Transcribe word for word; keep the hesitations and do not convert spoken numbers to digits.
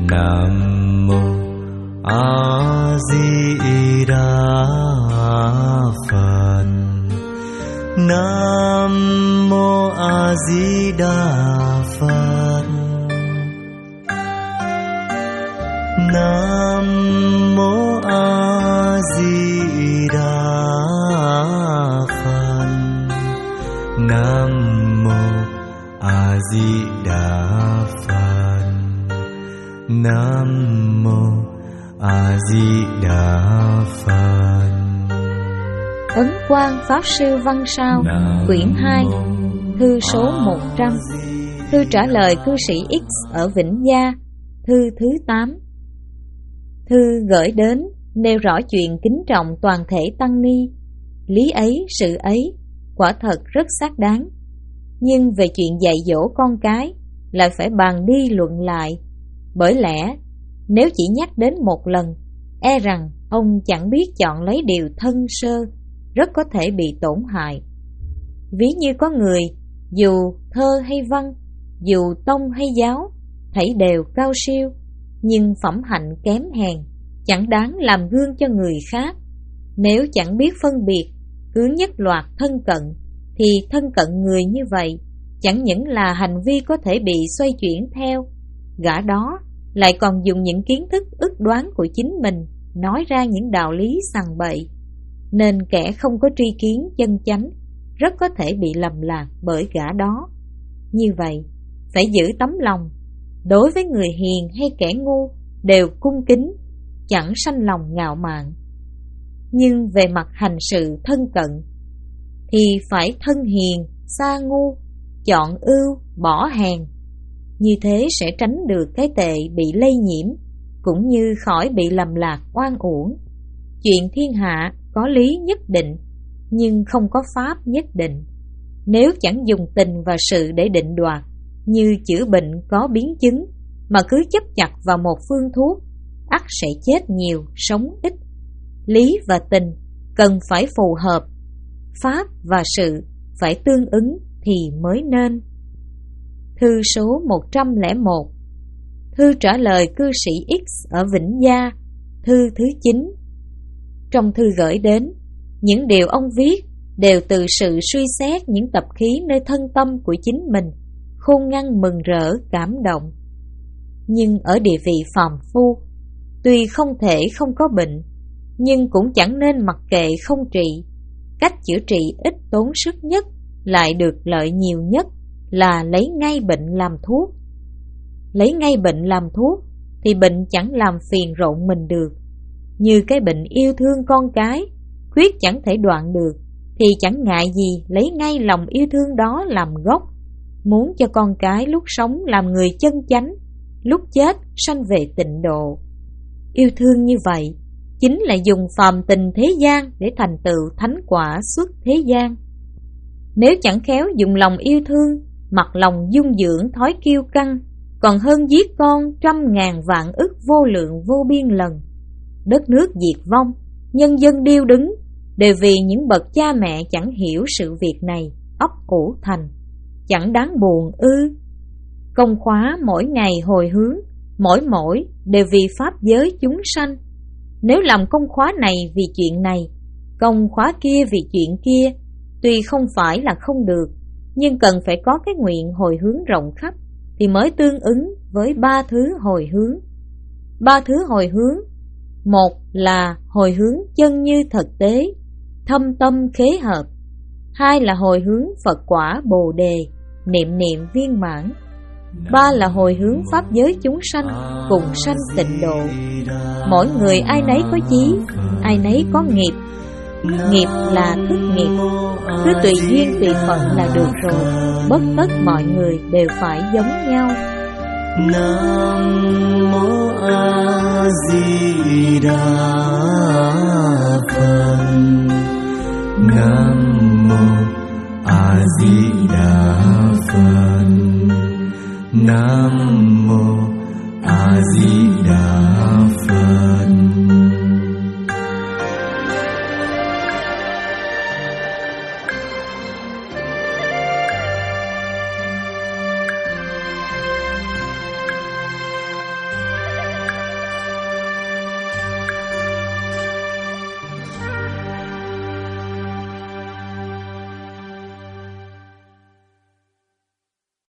Nam mô A Di Đà Phật. Nam mô A Di Đà Phật. Nam mô A Di Đà Phật. Nam mô A Di Đà Phật. Nam mô A Di Đà Phật. Ấn Quang Pháp Sư Văn Sao, quyển hai, thư số một trăm. Thư trả lời cư sĩ X ở Vĩnh Gia, thư thứ tám. Thư gửi đến nêu rõ chuyện kính trọng toàn thể tăng ni. Lý ấy, sự ấy quả thật rất xác đáng. Nhưng về chuyện dạy dỗ con cái lại phải bàn đi luận lại. Bởi lẽ nếu chỉ nhắc đến một lần, e rằng ông chẳng biết chọn lấy điều thân sơ, rất có thể bị tổn hại. Ví như có người dù thơ hay văn, dù tông hay giáo, thảy đều cao siêu, nhưng phẩm hạnh kém hèn, chẳng đáng làm gương cho người khác. Nếu chẳng biết phân biệt, cứ nhất loạt thân cận, thì thân cận người như vậy chẳng những là hành vi có thể bị xoay chuyển theo, gã đó lại còn dùng những kiến thức ức đoán của chính mình nói ra những đạo lý sằng bậy, nên kẻ không có tri kiến chân chánh rất có thể bị lầm lạc bởi gã đó. Như vậy, phải giữ tấm lòng, đối với người hiền hay kẻ ngu đều cung kính, chẳng sanh lòng ngạo mạn. Nhưng về mặt hành sự thân cận thì phải thân hiền, xa ngu, chọn ưu, bỏ hèn. Như thế sẽ tránh được cái tệ bị lây nhiễm, cũng như khỏi bị lầm lạc oan uổng. Chuyện thiên hạ có lý nhất định, nhưng không có pháp nhất định. Nếu chẳng dùng tình và sự để định đoạt, như chữa bệnh có biến chứng, mà cứ chấp chặt vào một phương thuốc, ắt sẽ chết nhiều, sống ít. Lý và tình cần phải phù hợp, pháp và sự phải tương ứng thì mới nên. Thư số một trăm lẻ một. Thư trả lời cư sĩ X ở Vĩnh Gia, thư thứ chín. Trong thư gửi đến, những điều ông viết đều từ sự suy xét những tập khí nơi thân tâm của chính mình, khôn ngoan mừng rỡ cảm động. Nhưng ở địa vị phàm phu, tuy không thể không có bệnh, nhưng cũng chẳng nên mặc kệ không trị. Cách chữa trị ít tốn sức nhất, lại được lợi nhiều nhất, là lấy ngay bệnh làm thuốc. Lấy ngay bệnh làm thuốc thì bệnh chẳng làm phiền rộn mình được. Như cái bệnh yêu thương con cái, quyết chẳng thể đoạn được, thì chẳng ngại gì lấy ngay lòng yêu thương đó làm gốc, muốn cho con cái lúc sống làm người chân chánh, lúc chết sanh về tịnh độ. Yêu thương như vậy chính là dùng phàm tình thế gian để thành tựu thánh quả xuất thế gian. Nếu chẳng khéo dùng lòng yêu thương, mặc lòng dung dưỡng thói kiêu căng, còn hơn giết con trăm ngàn vạn ức vô lượng vô biên lần. Đất nước diệt vong, nhân dân điêu đứng, đều vì những bậc cha mẹ chẳng hiểu sự việc này, ấp ủ thành. Chẳng đáng buồn ư? Công khóa mỗi ngày hồi hướng, mỗi mỗi đều vì pháp giới chúng sanh. Nếu làm công khóa này vì chuyện này, công khóa kia vì chuyện kia, tuy không phải là không được, nhưng cần phải có cái nguyện hồi hướng rộng khắp, thì mới tương ứng với ba thứ hồi hướng. Ba thứ hồi hướng: một là hồi hướng chân như thực tế, thâm tâm khế hợp. Hai là hồi hướng Phật quả Bồ đề, niệm niệm viên mãn. Ba là hồi hướng pháp giới chúng sanh, cùng sanh tịnh độ. Mỗi người ai nấy có chí, ai nấy có nghiệp. Nghiệp là thức nghiệp, cứ tùy duyên tùy phận là được rồi, bất tất mọi người đều phải giống nhau. Nam mô A Di Đà Phật. Nam mô A Di Đà Phật. Nam mô A Di Đà Phật.